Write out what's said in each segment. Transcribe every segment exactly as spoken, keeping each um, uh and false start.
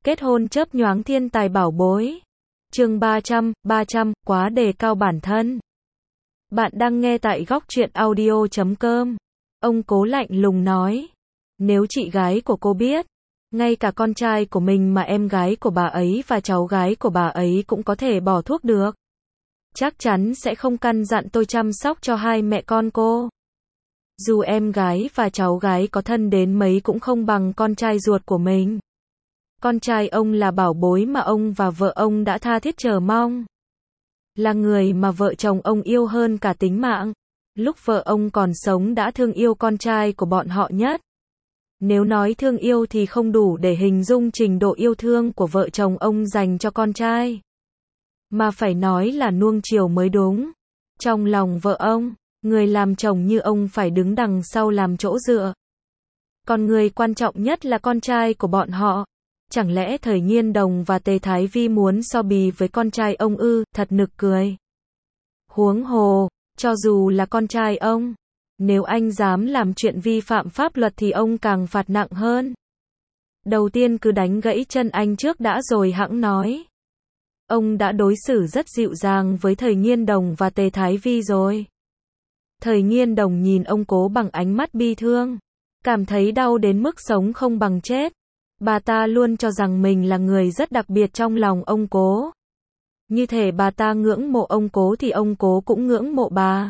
Kết hôn chớp nhoáng thiên tài bảo bối. Chương ba trăm, ba trăm, quá đề cao bản thân. Bạn đang nghe tại góc truyện audio chấm com. Ông Cố lạnh lùng nói. Nếu chị gái của cô biết, ngay cả con trai của mình mà em gái của bà ấy và cháu gái của bà ấy cũng có thể bỏ thuốc được, chắc chắn sẽ không căn dặn tôi chăm sóc cho hai mẹ con cô. Dù em gái và cháu gái có thân đến mấy cũng không bằng con trai ruột của mình. Con trai ông là bảo bối mà ông và vợ ông đã tha thiết chờ mong. Là người mà vợ chồng ông yêu hơn cả tính mạng. Lúc vợ ông còn sống đã thương yêu con trai của bọn họ nhất. Nếu nói thương yêu thì không đủ để hình dung trình độ yêu thương của vợ chồng ông dành cho con trai, mà phải nói là nuông chiều mới đúng. Trong lòng vợ ông, người làm chồng như ông phải đứng đằng sau làm chỗ dựa. Còn người quan trọng nhất là con trai của bọn họ. Chẳng lẽ Thời Nhiên Đồng và Tề Thái Vi muốn so bì với con trai ông ư? Thật nực cười. Huống hồ, cho dù là con trai ông, nếu anh dám làm chuyện vi phạm pháp luật thì ông càng phạt nặng hơn. Đầu tiên cứ đánh gãy chân anh trước đã rồi hẵng nói. Ông đã đối xử rất dịu dàng với Thời Nhiên Đồng và Tề Thái Vi rồi. Thời Nhiên Đồng nhìn ông Cố bằng ánh mắt bi thương, cảm thấy đau đến mức sống không bằng chết. Bà ta luôn cho rằng mình là người rất đặc biệt trong lòng ông Cố. Như thể bà ta ngưỡng mộ ông Cố thì ông Cố cũng ngưỡng mộ bà.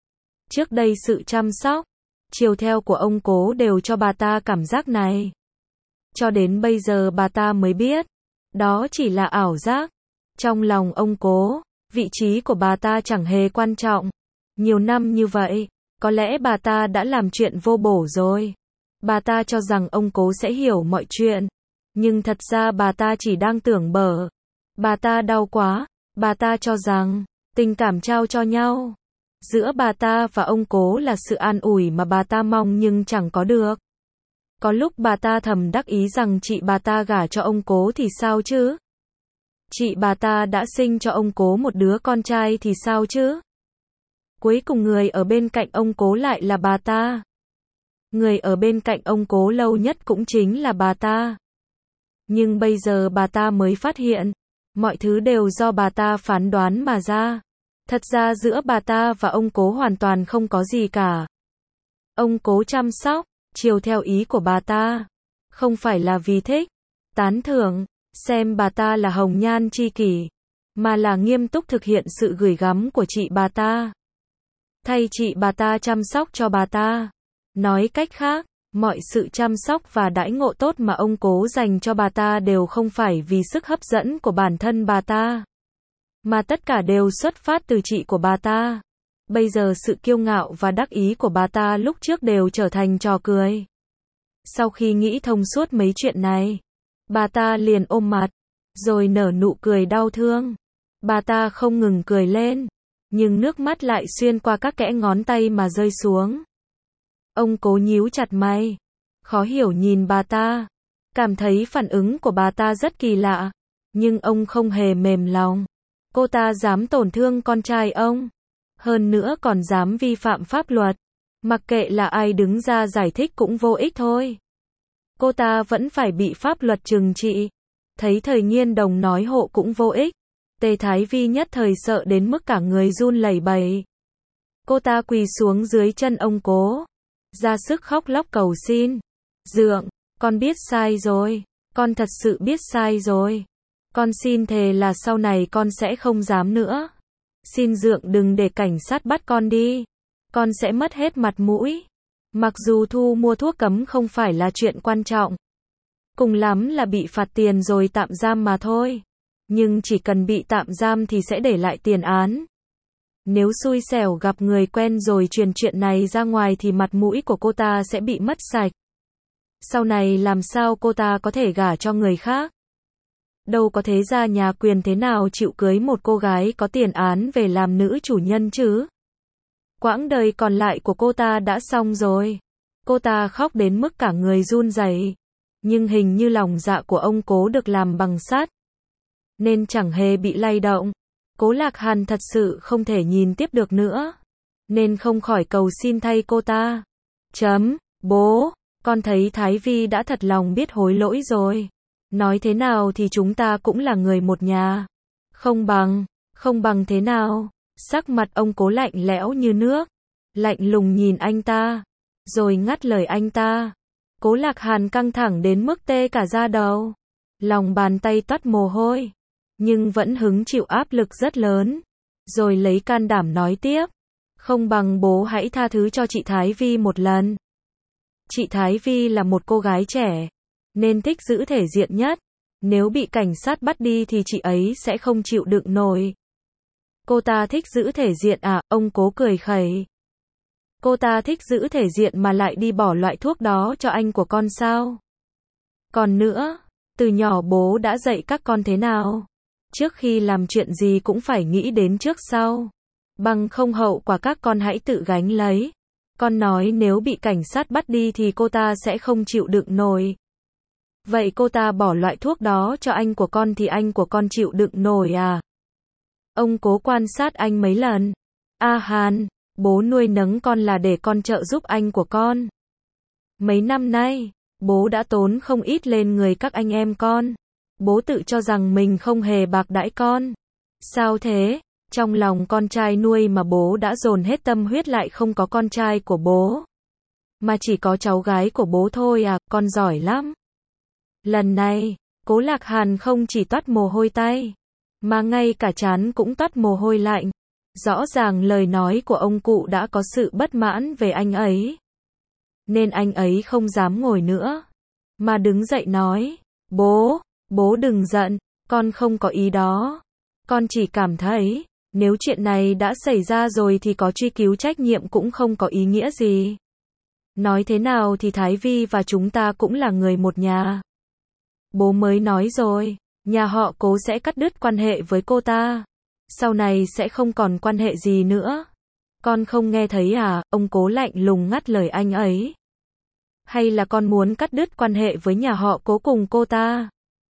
Trước đây sự chăm sóc, chiều theo của ông Cố đều cho bà ta cảm giác này. Cho đến bây giờ bà ta mới biết, đó chỉ là ảo giác. Trong lòng ông Cố, vị trí của bà ta chẳng hề quan trọng. Nhiều năm như vậy, có lẽ bà ta đã làm chuyện vô bổ rồi. Bà ta cho rằng ông Cố sẽ hiểu mọi chuyện, nhưng thật ra bà ta chỉ đang tưởng bở. Bà ta đau quá, bà ta cho rằng tình cảm trao cho nhau giữa bà ta và ông Cố là sự an ủi mà bà ta mong nhưng chẳng có được. Có lúc bà ta thầm đắc ý rằng chị bà ta gả cho ông Cố thì sao chứ? Chị bà ta đã sinh cho ông Cố một đứa con trai thì sao chứ? Cuối cùng người ở bên cạnh ông Cố lại là bà ta. Người ở bên cạnh ông Cố lâu nhất cũng chính là bà ta. Nhưng bây giờ bà ta mới phát hiện, mọi thứ đều do bà ta phán đoán mà ra. Thật ra giữa bà ta và ông Cố hoàn toàn không có gì cả. Ông Cố chăm sóc, chiều theo ý của bà ta, không phải là vì thích, tán thưởng, xem bà ta là hồng nhan tri kỷ, mà là nghiêm túc thực hiện sự gửi gắm của chị bà ta. Thay chị bà ta chăm sóc cho bà ta. Nói cách khác, mọi sự chăm sóc và đãi ngộ tốt mà ông Cố dành cho bà ta đều không phải vì sức hấp dẫn của bản thân bà ta, mà tất cả đều xuất phát từ chị của bà ta. Bây giờ sự kiêu ngạo và đắc ý của bà ta lúc trước đều trở thành trò cười. Sau khi nghĩ thông suốt mấy chuyện này, bà ta liền ôm mặt, rồi nở nụ cười đau thương. Bà ta không ngừng cười lên, nhưng nước mắt lại xuyên qua các kẽ ngón tay mà rơi xuống. Ông Cố nhíu chặt mày, khó hiểu nhìn bà ta, cảm thấy phản ứng của bà ta rất kỳ lạ, nhưng ông không hề mềm lòng. Cô ta dám tổn thương con trai ông, hơn nữa còn dám vi phạm pháp luật, mặc kệ là ai đứng ra giải thích cũng vô ích thôi. Cô ta vẫn phải bị pháp luật trừng trị. Thấy Thời Nhiên Đồng nói hộ cũng vô ích, Tề Thái Vi nhất thời sợ đến mức cả người run lẩy bẩy. Cô ta quỳ xuống dưới chân ông Cố, ra sức khóc lóc cầu xin. Dượng, con biết sai rồi, con thật sự biết sai rồi. Con xin thề là sau này con sẽ không dám nữa. Xin dượng đừng để cảnh sát bắt con đi. Con sẽ mất hết mặt mũi. Mặc dù thu mua thuốc cấm không phải là chuyện quan trọng, cùng lắm là bị phạt tiền rồi tạm giam mà thôi. Nhưng chỉ cần bị tạm giam thì sẽ để lại tiền án. Nếu xui xẻo gặp người quen rồi truyền chuyện này ra ngoài thì mặt mũi của cô ta sẽ bị mất sạch. Sau này làm sao cô ta có thể gả cho người khác? Đâu có thế gia nhà quyền thế nào chịu cưới một cô gái có tiền án về làm nữ chủ nhân chứ? Quãng đời còn lại của cô ta đã xong rồi. Cô ta khóc đến mức cả người run rẩy. Nhưng hình như lòng dạ của ông Cố được làm bằng sắt, nên chẳng hề bị lay động. Cố Lạc Hàn thật sự không thể nhìn tiếp được nữa, nên không khỏi cầu xin thay cô ta. Chấm, bố, con thấy Thái Vi đã thật lòng biết hối lỗi rồi. Nói thế nào thì chúng ta cũng là người một nhà. Không bằng, không bằng thế nào? Sắc mặt ông Cố lạnh lẽo như nước, lạnh lùng nhìn anh ta, rồi ngắt lời anh ta. Cố Lạc Hàn căng thẳng đến mức tê cả da đầu, lòng bàn tay toát mồ hôi, nhưng vẫn hứng chịu áp lực rất lớn, rồi lấy can đảm nói tiếp. Không bằng bố hãy tha thứ cho chị Thái Vi một lần. Chị Thái Vi là một cô gái trẻ, nên thích giữ thể diện nhất. Nếu bị cảnh sát bắt đi thì chị ấy sẽ không chịu đựng nổi. Cô ta thích giữ thể diện à? Ông Cố cười khẩy. Cô ta thích giữ thể diện mà lại đi bỏ loại thuốc đó cho anh của con sao? Còn nữa, từ nhỏ bố đã dạy các con thế nào? Trước khi làm chuyện gì cũng phải nghĩ đến trước sau. Bằng không hậu quả các con hãy tự gánh lấy. Con nói nếu bị cảnh sát bắt đi thì cô ta sẽ không chịu đựng nổi. Vậy cô ta bỏ loại thuốc đó cho anh của con thì anh của con chịu đựng nổi à? Ông Cố quan sát anh mấy lần. A Hàn, bố nuôi nấng con là để con trợ giúp anh của con. Mấy năm nay, bố đã tốn không ít lên người các anh em con. Bố tự cho rằng mình không hề bạc đãi con. Sao thế? Trong lòng con trai nuôi mà bố đã dồn hết tâm huyết lại không có con trai của bố, mà chỉ có cháu gái của bố thôi à? Con giỏi lắm. Lần này, Cố Lạc Hàn không chỉ toát mồ hôi tay, mà ngay cả trán cũng toát mồ hôi lạnh. Rõ ràng lời nói của ông cụ đã có sự bất mãn về anh ấy, nên anh ấy không dám ngồi nữa, mà đứng dậy nói. Bố, bố đừng giận, con không có ý đó. Con chỉ cảm thấy, nếu chuyện này đã xảy ra rồi thì có truy cứu trách nhiệm cũng không có ý nghĩa gì. Nói thế nào thì Thái Vi và chúng ta cũng là người một nhà. Bố mới nói rồi, nhà họ Cố sẽ cắt đứt quan hệ với cô ta. Sau này sẽ không còn quan hệ gì nữa. Con không nghe thấy à? Ông Cố lạnh lùng ngắt lời anh ấy. Hay là con muốn cắt đứt quan hệ với nhà họ Cố cùng cô ta,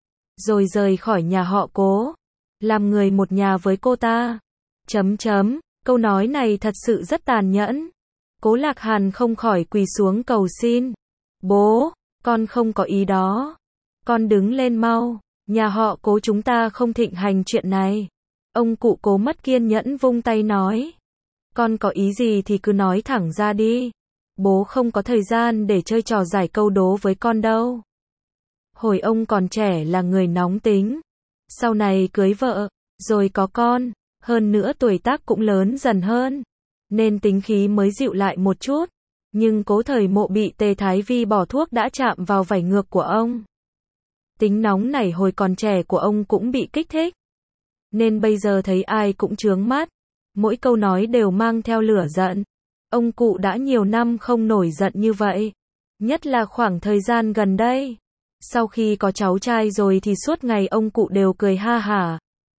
rồi rời khỏi nhà họ Cố, làm người một nhà với cô ta? Chấm chấm, câu nói này thật sự rất tàn nhẫn. Cố Lạc Hàn không khỏi quỳ xuống cầu xin. Bố, con không có ý đó. Con đứng lên mau, nhà họ Cố chúng ta không thịnh hành chuyện này. Ông cụ Cố mất kiên nhẫn vung tay nói. Con có ý gì thì cứ nói thẳng ra đi. Bố không có thời gian để chơi trò giải câu đố với con đâu. Hồi ông còn trẻ là người nóng tính. Sau này cưới vợ, rồi có con, hơn nữa tuổi tác cũng lớn dần hơn, nên tính khí mới dịu lại một chút. Nhưng Cố Thời Mộ bị Tề Thái Vi bỏ thuốc đã chạm vào vảy ngược của ông. Tính nóng nảy hồi còn trẻ của ông cũng bị kích thích, nên bây giờ thấy ai cũng chướng mắt. Mỗi câu nói đều mang theo lửa giận. Ông cụ đã nhiều năm không nổi giận như vậy, nhất là khoảng thời gian gần đây. Sau khi có cháu trai rồi thì suốt ngày ông cụ đều cười ha hả,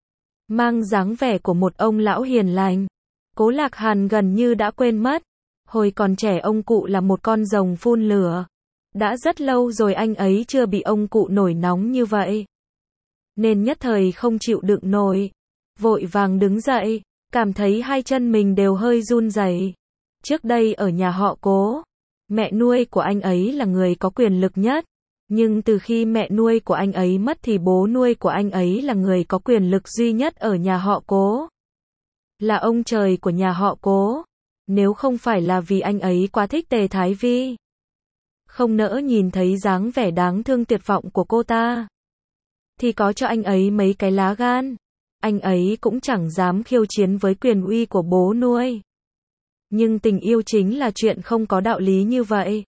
mang dáng vẻ của một ông lão hiền lành. Cố Lạc Hàn gần như đã quên mất, hồi còn trẻ ông cụ là một con rồng phun lửa. Đã rất lâu rồi anh ấy chưa bị ông cụ nổi nóng như vậy, nên nhất thời không chịu đựng nổi, vội vàng đứng dậy, cảm thấy hai chân mình đều hơi run rẩy. Trước đây ở nhà họ Cố, mẹ nuôi của anh ấy là người có quyền lực nhất, nhưng từ khi mẹ nuôi của anh ấy mất thì bố nuôi của anh ấy là người có quyền lực duy nhất ở nhà họ Cố, là ông trời của nhà họ Cố. Nếu không phải là vì anh ấy quá thích Tề Thái Vi, không nỡ nhìn thấy dáng vẻ đáng thương tuyệt vọng của cô ta, thì có cho anh ấy mấy cái lá gan, anh ấy cũng chẳng dám khiêu chiến với quyền uy của bố nuôi. Nhưng tình yêu chính là chuyện không có đạo lý như vậy.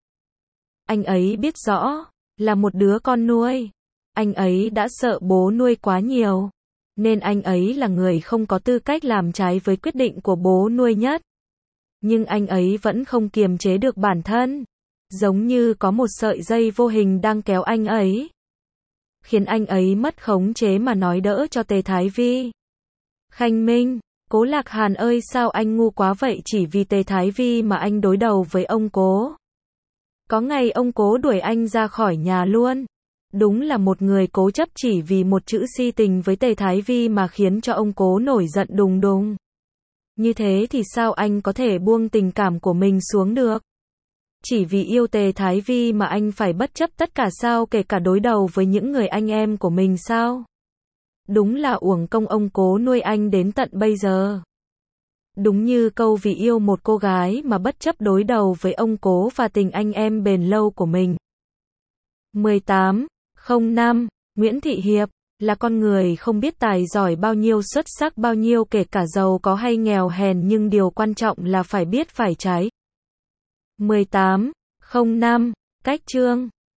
Anh ấy biết rõ, là một đứa con nuôi, anh ấy đã sợ bố nuôi quá nhiều, nên anh ấy là người không có tư cách làm trái với quyết định của bố nuôi nhất. Nhưng anh ấy vẫn không kiềm chế được bản thân, giống như có một sợi dây vô hình đang kéo anh ấy, khiến anh ấy mất khống chế mà nói đỡ cho Tề Thái Vi. Khanh Minh, Cố Lạc Hàn ơi, sao anh ngu quá vậy? Chỉ vì Tề Thái Vi mà anh đối đầu với ông Cố. Có ngày ông Cố đuổi anh ra khỏi nhà luôn. Đúng là một người cố chấp, chỉ vì một chữ si tình với Tề Thái Vi mà khiến cho ông Cố nổi giận đùng đùng. Như thế thì sao anh có thể buông tình cảm của mình xuống được? Chỉ vì yêu Tề Thái Vi mà anh phải bất chấp tất cả sao, kể cả đối đầu với những người anh em của mình sao? Đúng là uổng công ông Cố nuôi anh đến tận bây giờ. Đúng như câu vì yêu một cô gái mà bất chấp đối đầu với ông Cố và tình anh em bền lâu của mình. mười tám không năm Nguyễn Thị Hiệp là con người không biết tài giỏi bao nhiêu, xuất sắc bao nhiêu, kể cả giàu có hay nghèo hèn, nhưng điều quan trọng là phải biết phải trái. mười tám không năm Cách chương